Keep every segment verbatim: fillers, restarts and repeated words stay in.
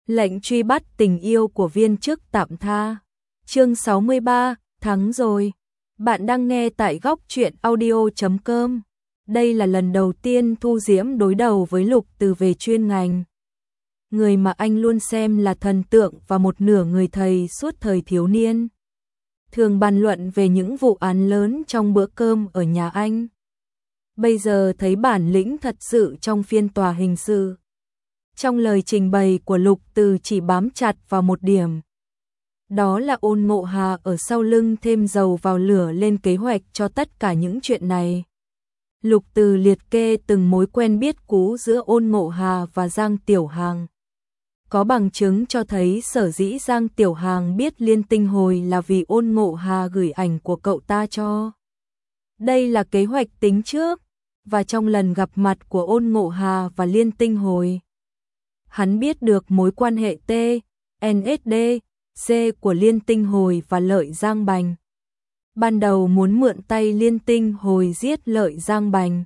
Lệnh truy bắt tình yêu của viên chức tạm tha. Chương sáu mươi ba, thắng rồi. Bạn đang nghe tại góc truyện audio chấm com. Đây là lần đầu tiên Thu Diễm đối đầu với Lục Từ về chuyên ngành. Người mà anh luôn xem là thần tượng và một nửa người thầy suốt thời thiếu niên. Thường bàn luận về những vụ án lớn trong bữa cơm ở nhà anh. Bây giờ thấy bản lĩnh thật sự trong phiên tòa hình sự. Trong lời trình bày của Lục Từ chỉ bám chặt vào một điểm. Đó là Ôn Ngộ Hà ở sau lưng thêm dầu vào lửa lên kế hoạch cho tất cả những chuyện này. Lục Từ liệt kê từng mối quen biết cũ giữa Ôn Ngộ Hà và Giang Tiểu Hàng. Có bằng chứng cho thấy sở dĩ Giang Tiểu Hàng biết Liên Tinh Hồi là vì Ôn Ngộ Hà gửi ảnh của cậu ta cho. Đây là kế hoạch tính trước, và trong lần gặp mặt của Ôn Ngộ Hà và Liên Tinh Hồi, hắn biết được mối quan hệ T, N S D, C của Liên Tinh Hồi và Lợi Giang Bành. Ban đầu muốn mượn tay Liên Tinh Hồi giết Lợi Giang Bành.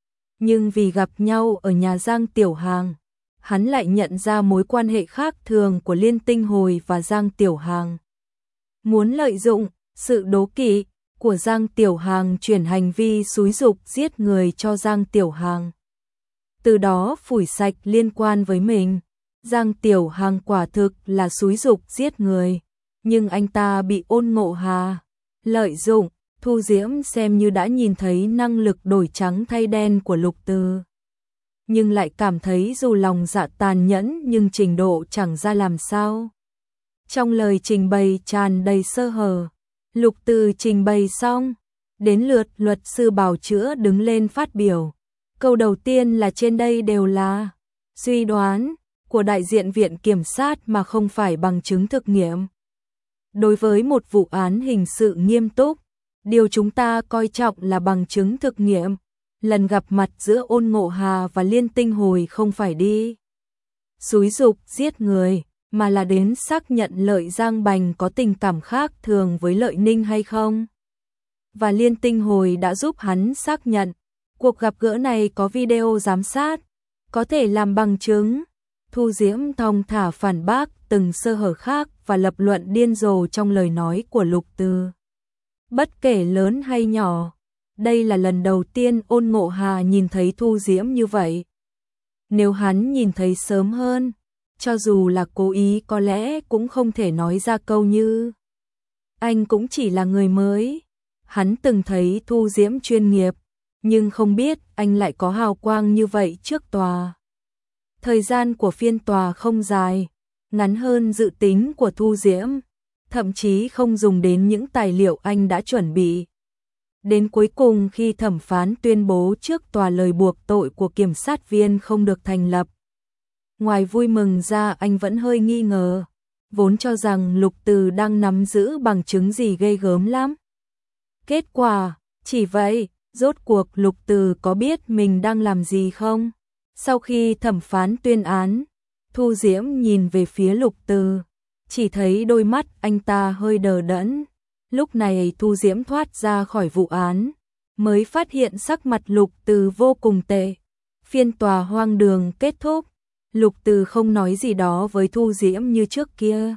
Nhưng vì gặp nhau ở nhà Giang Tiểu Hàng, hắn lại nhận ra mối quan hệ khác thường của Liên Tinh Hồi và Giang Tiểu Hàng. Muốn lợi dụng sự đố kỵ của Giang Tiểu Hàng chuyển hành vi xúi giục giết người cho Giang Tiểu Hàng. Từ đó phủi sạch liên quan với mình. Giang Tiểu Hàng quả thực là xúi giục giết người, nhưng anh ta bị Ôn Ngộ Hà lợi dụng. Thu Diễm xem như đã nhìn thấy năng lực đổi trắng thay đen của Lục Từ, nhưng lại cảm thấy dù lòng dạ tàn nhẫn nhưng trình độ chẳng ra làm sao. Trong lời trình bày tràn đầy sơ hở, Lục Từ trình bày xong, đến lượt luật sư bào chữa đứng lên phát biểu. Câu đầu tiên là trên đây đều là suy đoán của đại diện viện kiểm sát mà không phải bằng chứng thực nghiệm. Đối với một vụ án hình sự nghiêm túc, điều chúng ta coi trọng là bằng chứng thực nghiệm. Lần gặp mặt giữa Ôn Ngộ Hà và Liên Tinh Hồi không phải đi xúi giục giết người, mà là đến xác nhận Lợi Giang Bành có tình cảm khác thường với Lợi Ninh hay không. Và Liên Tinh Hồi đã giúp hắn xác nhận. Cuộc gặp gỡ này có video giám sát, có thể làm bằng chứng. Thu Diễm thong thả phản bác từng sơ hở khác và lập luận điên rồ trong lời nói của Lục Từ. Bất kể lớn hay nhỏ, đây là lần đầu tiên Ôn Ngộ Hà nhìn thấy Thu Diễm như vậy. Nếu hắn nhìn thấy sớm hơn, cho dù là cố ý có lẽ cũng không thể nói ra câu như anh cũng chỉ là người mới. Hắn từng thấy Thu Diễm chuyên nghiệp, nhưng không biết anh lại có hào quang như vậy trước tòa. Thời gian của phiên tòa không dài, ngắn hơn dự tính của Thu Diễm, thậm chí không dùng đến những tài liệu anh đã chuẩn bị. Đến cuối cùng khi thẩm phán tuyên bố trước tòa lời buộc tội của kiểm sát viên không được thành lập. Ngoài vui mừng ra anh vẫn hơi nghi ngờ, vốn cho rằng Lục Từ đang nắm giữ bằng chứng gì ghê gớm lắm. Kết quả, chỉ vậy, rốt cuộc Lục Từ có biết mình đang làm gì không? Sau khi thẩm phán tuyên án, Thu Diễm nhìn về phía Lục Từ, chỉ thấy đôi mắt anh ta hơi đờ đẫn. Lúc này Thu Diễm thoát ra khỏi vụ án, mới phát hiện sắc mặt Lục Từ vô cùng tệ. Phiên tòa hoang đường kết thúc, Lục Từ không nói gì đó với Thu Diễm như trước kia,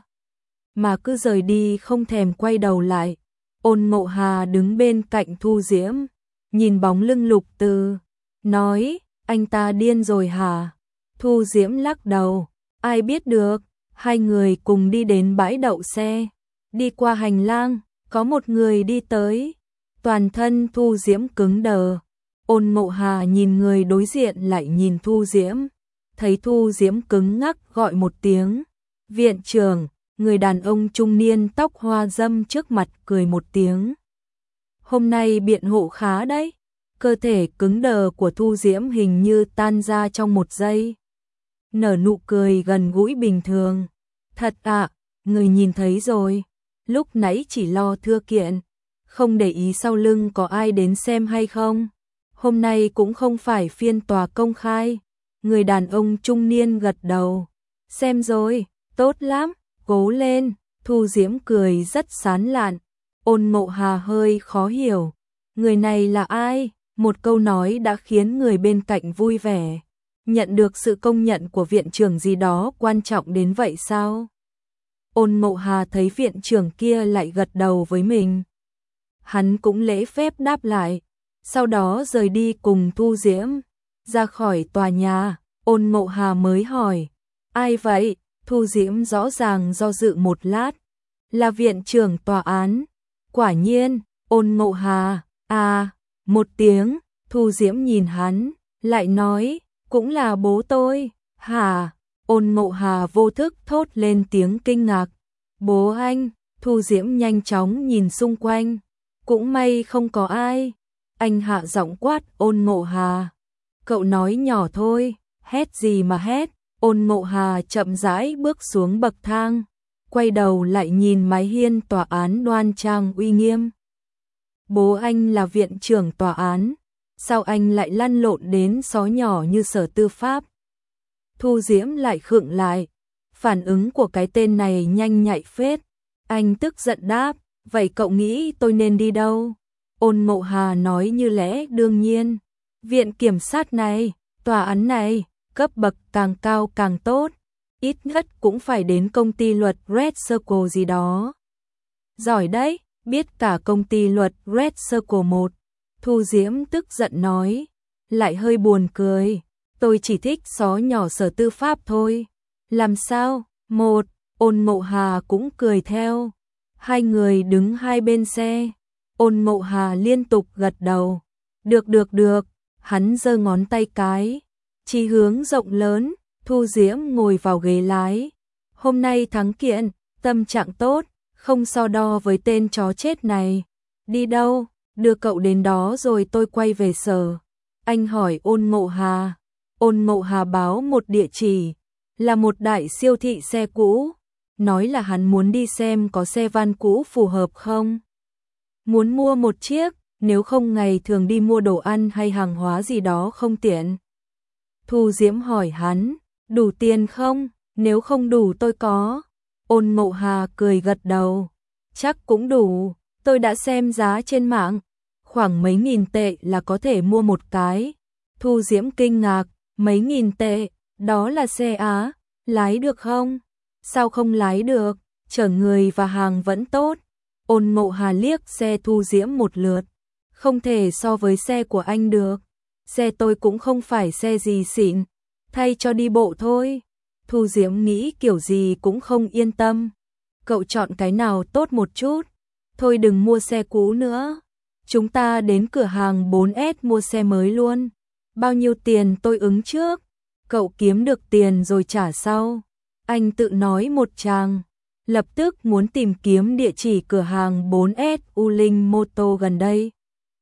mà cứ rời đi không thèm quay đầu lại. Ôn Ngộ Hà đứng bên cạnh Thu Diễm, nhìn bóng lưng Lục Từ, nói, anh ta điên rồi hả? Thu Diễm lắc đầu, ai biết được. Hai người cùng đi đến bãi đậu xe, đi qua hành lang, có một người đi tới. Toàn thân Thu Diễm cứng đờ. Ôn Ngộ Hà nhìn người đối diện lại nhìn Thu Diễm, thấy Thu Diễm cứng ngắc gọi một tiếng, viện trưởng. Người đàn ông trung niên tóc hoa râm trước mặt cười một tiếng. Hôm nay biện hộ khá đấy. Cơ thể cứng đờ của Thu Diễm hình như tan ra trong một giây, nở nụ cười gần gũi bình thường. Thật ạ, người nhìn thấy rồi. Lúc nãy chỉ lo thưa kiện, không để ý sau lưng có ai đến xem hay không. Hôm nay cũng không phải phiên tòa công khai. Người đàn ông trung niên gật đầu. Xem rồi, tốt lắm, cố lên. Thu Diễm cười rất sán lạn. Ôn Ngộ Hà hơi khó hiểu. Người này là ai? Một câu nói đã khiến người bên cạnh vui vẻ. Nhận được sự công nhận của viện trưởng gì đó quan trọng đến vậy sao? Ôn Mộ Hà thấy viện trưởng kia lại gật đầu với mình. Hắn cũng lễ phép đáp lại, sau đó rời đi cùng Thu Diễm. Ra khỏi tòa nhà, Ôn Mộ Hà mới hỏi, ai vậy? Thu Diễm rõ ràng do dự một lát, là viện trưởng tòa án. Quả nhiên, Ôn Mộ Hà, à, một tiếng, Thu Diễm nhìn hắn, lại nói, cũng là bố tôi. Hả? Ôn Mộ Hà vô thức thốt lên tiếng kinh ngạc. Bố anh? Thu Diễm nhanh chóng nhìn xung quanh, cũng may không có ai. Anh hạ giọng quát Ôn Mộ Hà, cậu nói nhỏ thôi, hét gì mà hét? Ôn Mộ Hà chậm rãi bước xuống bậc thang, quay đầu lại nhìn mái hiên tòa án đoan trang uy nghiêm. Bố anh là viện trưởng tòa án, sao anh lại lăn lộn đến xó nhỏ như Sở Tư pháp? Thu Diễm lại khựng lại, phản ứng của cái tên này nhanh nhạy phết. Anh tức giận đáp, vậy cậu nghĩ tôi nên đi đâu? Ôn Mộ Hà nói như lẽ đương nhiên, viện kiểm sát này, tòa án này, cấp bậc càng cao càng tốt, ít nhất cũng phải đến công ty luật Red Circle gì đó. Giỏi đấy, biết cả công ty luật Red Circle một. Thu Diễm tức giận nói, lại hơi buồn cười, tôi chỉ thích xó nhỏ Sở Tư pháp thôi. Làm sao? Một, Ôn Mộ Hà cũng cười theo. Hai người đứng hai bên xe. Ôn Mộ Hà liên tục gật đầu. Được được được, hắn giơ ngón tay cái, chỉ hướng rộng lớn. Thu Diễm ngồi vào ghế lái. Hôm nay thắng kiện, tâm trạng tốt, không so đo với tên chó chết này. Đi đâu? Đưa cậu đến đó rồi tôi quay về sở. Anh hỏi Ôn Mộ Hà. Ôn Mộ Hà báo một địa chỉ, là một đại siêu thị xe cũ. Nói là hắn muốn đi xem có xe van cũ phù hợp không. Muốn mua một chiếc, nếu không ngày thường đi mua đồ ăn hay hàng hóa gì đó không tiện. Thu Diễm hỏi hắn, đủ tiền không? Nếu không đủ tôi có. Ôn Mộ Hà cười gật đầu, chắc cũng đủ, tôi đã xem giá trên mạng, khoảng mấy nghìn tệ là có thể mua một cái. Thu Diễm kinh ngạc, mấy nghìn tệ, đó là xe Á, lái được không? Sao không lái được, chở người và hàng vẫn tốt. Ôn Mộ Hà liếc xe Thu Diễm một lượt, không thể so với xe của anh được. Xe tôi cũng không phải xe gì xịn, thay cho đi bộ thôi. Thu Diễm nghĩ kiểu gì cũng không yên tâm. Cậu chọn cái nào tốt một chút. Thôi đừng mua xe cũ nữa. Chúng ta đến cửa hàng bốn S mua xe mới luôn. Bao nhiêu tiền tôi ứng trước. Cậu kiếm được tiền rồi trả sau. Anh tự nói một tràng. Lập tức muốn tìm kiếm địa chỉ cửa hàng bốn S U Linh Moto gần đây.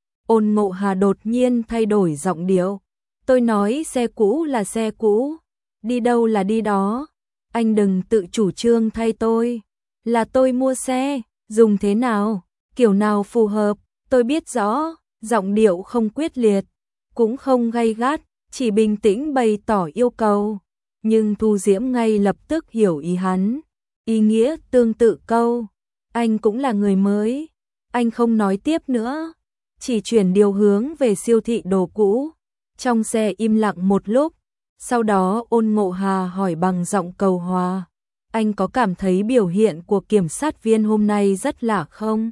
Ôn Mộ Hà đột nhiên thay đổi giọng điệu. Tôi nói xe cũ là xe cũ. Đi đâu là đi đó. Anh đừng tự chủ trương thay tôi. Là tôi mua xe, dùng thế nào, kiểu nào phù hợp, tôi biết rõ. Giọng điệu không quyết liệt, cũng không gay gắt, chỉ bình tĩnh bày tỏ yêu cầu. Nhưng Thu Diễm ngay lập tức hiểu ý hắn. Ý nghĩa tương tự câu, anh cũng là người mới. Anh không nói tiếp nữa, chỉ chuyển điều hướng về siêu thị đồ cũ. Trong xe im lặng một lúc, sau đó Ôn Mộ Hà hỏi bằng giọng cầu hòa, anh có cảm thấy biểu hiện của kiểm sát viên hôm nay rất lạ không?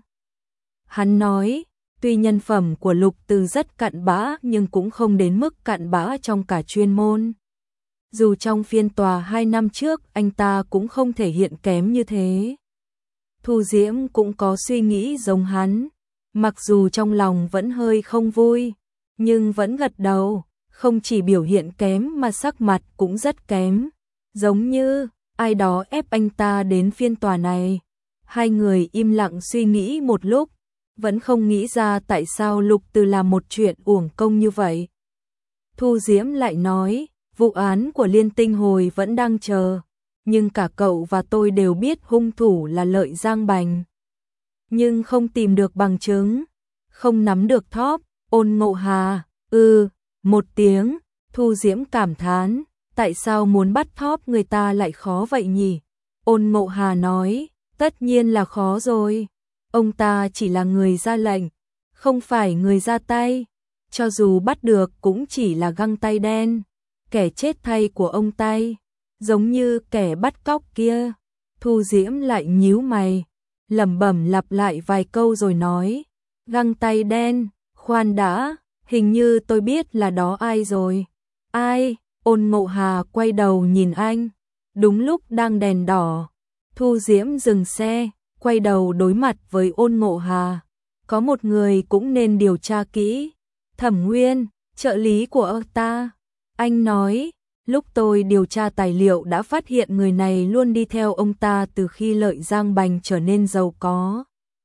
Hắn nói, tuy nhân phẩm của Lục Từ rất cặn bã nhưng cũng không đến mức cặn bã trong cả chuyên môn. Dù trong phiên tòa hai năm trước anh ta cũng không thể hiện kém như thế. Thu Diễm cũng có suy nghĩ giống hắn, mặc dù trong lòng vẫn hơi không vui, nhưng vẫn gật đầu, không chỉ biểu hiện kém mà sắc mặt cũng rất kém, giống như ai đó ép anh ta đến phiên tòa này. Hai người im lặng suy nghĩ một lúc, vẫn không nghĩ ra tại sao Lục Từ làm một chuyện uổng công như vậy. Thu Diễm lại nói, vụ án của Liên Tinh Hồi vẫn đang chờ, nhưng cả cậu và tôi đều biết hung thủ là Lợi Giang Bành. Nhưng không tìm được bằng chứng, không nắm được thóp. Ôn Mộ Hà, ừ, một tiếng. Thu Diễm cảm thán, tại sao muốn bắt thóp người ta lại khó vậy nhỉ? Ôn Mộ Hà nói, tất nhiên là khó rồi. Ông ta chỉ là người ra lệnh, không phải người ra tay. Cho dù bắt được cũng chỉ là găng tay đen. kẻ chết thay của ông tay, giống như kẻ bắt cóc kia. Thu Diễm lại nhíu mày, lẩm bẩm lặp lại vài câu rồi nói, găng tay đen, khoan đã, hình như tôi biết là đó ai rồi. Ai? Ôn Ngộ Hà quay đầu nhìn anh, đúng lúc đang đèn đỏ. Thu Diễm dừng xe, quay đầu đối mặt với Ôn Ngộ Hà. Có một người cũng nên điều tra kỹ. Thẩm Nguyên, trợ lý của ông ta. Anh nói, lúc tôi điều tra tài liệu đã phát hiện người này luôn đi theo ông ta từ khi Lợi Giang Bành trở nên giàu có.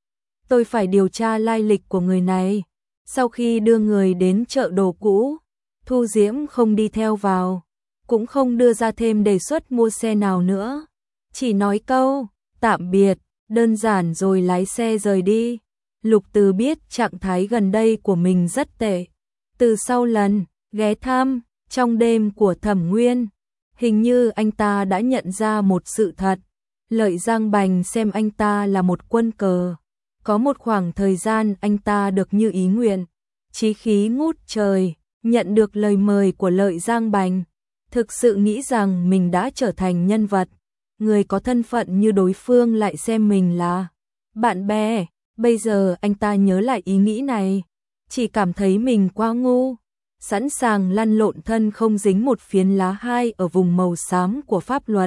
Tôi phải điều tra lai lịch của người này. Sau khi đưa người đến chợ đồ cũ, Thu Diễm không đi theo vào, cũng không đưa ra thêm đề xuất mua xe nào nữa. Chỉ nói câu, tạm biệt, đơn giản rồi lái xe rời đi. Lục Từ biết trạng thái gần đây của mình rất tệ. Từ sau lần ghé thăm trong đêm của Thẩm Nguyên, hình như anh ta đã nhận ra một sự thật. Lợi Giang Bành xem anh ta là một quân cờ. Có một khoảng thời gian anh ta được như ý nguyện, chí khí ngút trời, nhận được lời mời của Lợi Giang Bành. Thực sự nghĩ rằng mình đã trở thành nhân vật. Người có thân phận như đối phương lại xem mình là bạn bè. Bây giờ anh ta nhớ lại ý nghĩ này, chỉ cảm thấy mình quá ngu, sẵn sàng lăn lộn thân không dính một phiến lá hai ở vùng màu xám của pháp luật.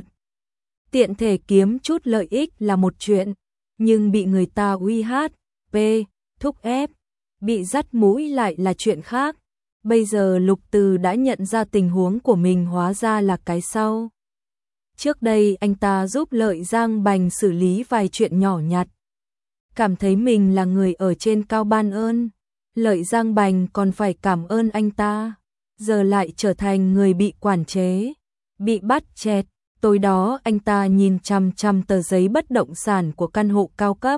Tiện thể kiếm chút lợi ích là một chuyện, nhưng bị người ta uy hát, p, thúc ép, bị dắt mũi lại là chuyện khác. Bây giờ Lục Từ đã nhận ra tình huống của mình hóa ra là cái sau. Trước đây anh ta giúp Lợi Giang Bành xử lý vài chuyện nhỏ nhặt, cảm thấy mình là người ở trên cao ban ơn. Lợi Giang Bành còn phải cảm ơn anh ta, giờ lại trở thành người bị quản chế, bị bắt chẹt. Tối đó anh ta nhìn chằm chằm tờ giấy bất động sản của căn hộ cao cấp.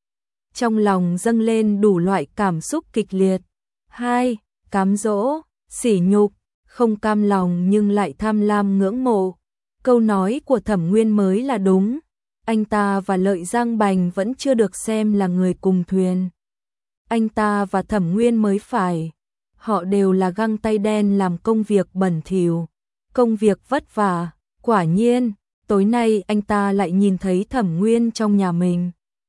Trong lòng dâng lên đủ loại cảm xúc kịch liệt. Hai, cám dỗ, sỉ nhục, không cam lòng nhưng lại tham lam ngưỡng mộ. Câu nói của Thẩm Nguyên mới là đúng. Anh ta và Lợi Giang Bành vẫn chưa được xem là người cùng thuyền. Anh ta và Thẩm Nguyên mới phải. Họ đều là găng tay đen làm công việc bẩn thỉu, công việc vất vả. Quả nhiên, tối nay anh ta lại nhìn thấy Thẩm Nguyên trong nhà mình.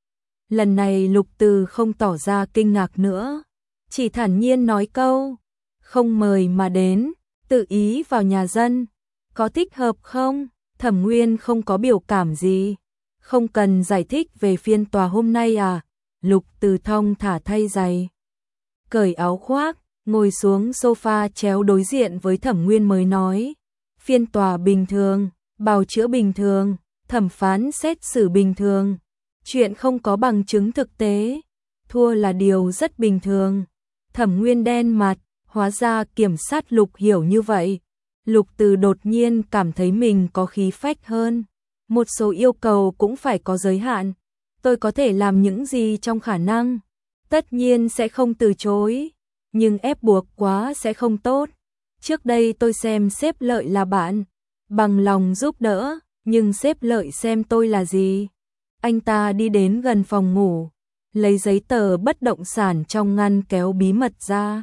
Lần này Lục Từ không tỏ ra kinh ngạc nữa, chỉ thản nhiên nói câu, không mời mà đến, tự ý vào nhà dân, có thích hợp không? Thẩm Nguyên không có biểu cảm gì, không cần giải thích về phiên tòa hôm nay à? Lục Từ thong thả thay giày, cởi áo khoác, ngồi xuống sofa chéo đối diện với Thẩm Nguyên mới nói, phiên tòa bình thường, bào chữa bình thường, thẩm phán xét xử bình thường, chuyện không có bằng chứng thực tế, thua là điều rất bình thường. Thẩm Nguyên đen mặt, hóa ra kiểm sát Lục hiểu như vậy. Lục Từ đột nhiên cảm thấy mình có khí phách hơn. Một số yêu cầu cũng phải có giới hạn. Tôi có thể làm những gì trong khả năng, tất nhiên sẽ không từ chối, nhưng ép buộc quá sẽ không tốt. Trước đây tôi xem sếp Lợi là bạn, bằng lòng giúp đỡ, nhưng sếp Lợi xem tôi là gì? Anh ta đi đến gần phòng ngủ, lấy giấy tờ bất động sản trong ngăn kéo bí mật ra,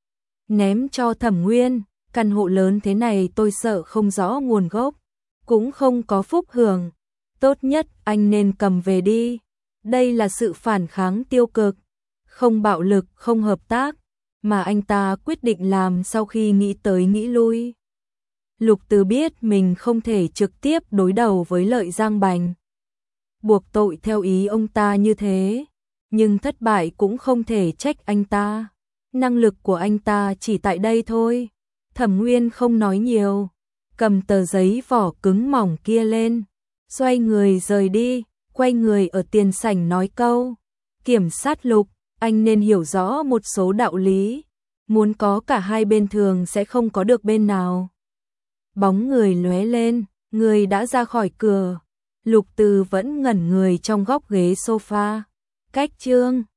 ném cho Thẩm Nguyên. Căn hộ lớn thế này tôi sợ không rõ nguồn gốc, cũng không có phúc hưởng. Tốt nhất anh nên cầm về đi. Đây là sự phản kháng tiêu cực, không bạo lực, không hợp tác, mà anh ta quyết định làm sau khi nghĩ tới nghĩ lui. Lục Từ biết mình không thể trực tiếp đối đầu với Lợi Giang Bành, buộc tội theo ý ông ta như thế, nhưng thất bại cũng không thể trách anh ta. Năng lực của anh ta chỉ tại đây thôi. Thẩm Nguyên không nói nhiều, cầm tờ giấy vỏ cứng mỏng kia lên, xoay người rời đi, quay người ở tiền sảnh nói câu, kiểm sát Lục, anh nên hiểu rõ một số đạo lý, muốn có cả hai bên thường sẽ không có được bên nào. Bóng người lóe lên, người đã ra khỏi cửa. Lục Từ vẫn ngẩn người trong góc ghế sofa. Cách chương